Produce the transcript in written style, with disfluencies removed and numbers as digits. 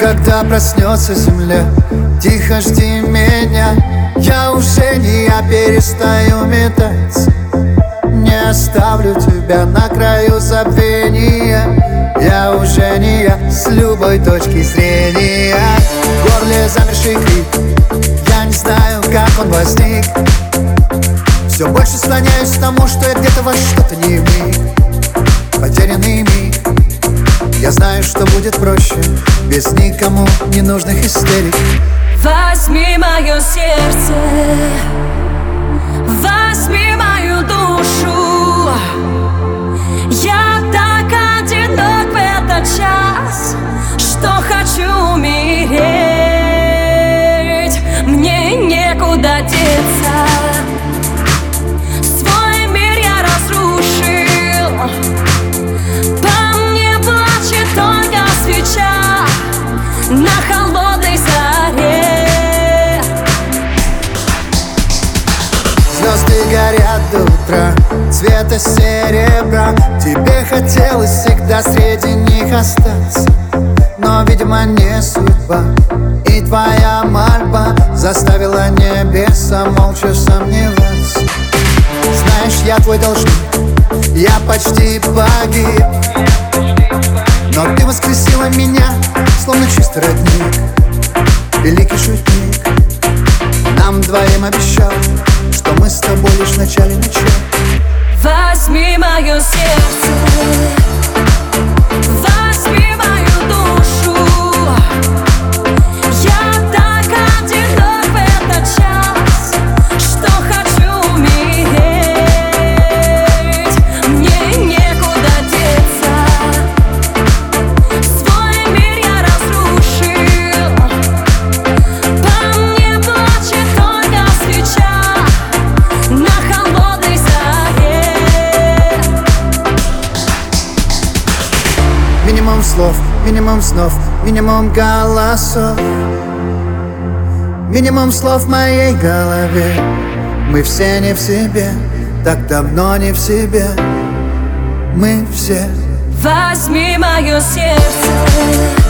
Когда проснется земля, тихо жди меня. Я уже не я, перестаю метаться. Не оставлю тебя на краю забвения. Я уже не я, с любой точки зрения. В горле замерший крик, я не знаю, как он возник. Все больше склоняюсь к тому, что я где-то во что-то не миг. Потерянный миг. Я знаю, что будет проще без никому ненужных истерик. Возьми мое сердце, возьми мою душу. Я так одинок в этот час, что хочу умереть. Мне некуда деться. Свой мир я разрушил. По мне плачет только свеча на холодной заре. Звезды горят до утра, цвета серебра. Тебе хотелось всегда среди них остаться, но, видимо, не судьба. И твоя мольба заставила небеса молча сомневаться. Знаешь, я твой должник, я почти погиб, но ты воскресила меня, словно чистый родник. Великий шутник нам двоим обещал, что мы с тобой лишь в начале начала. Возьми мое сердце, возьми мою душу. Я так одинок в этот час, что хочу умереть. Мне некуда деться. Свой мир я разрушил. По мне плачет только свеча на холодной заре. Минимум слов, минимум снов, минимум голосов, минимум слов в моей голове. Мы все не в себе, так давно не в себе. Мы все. Возьми мое сердце.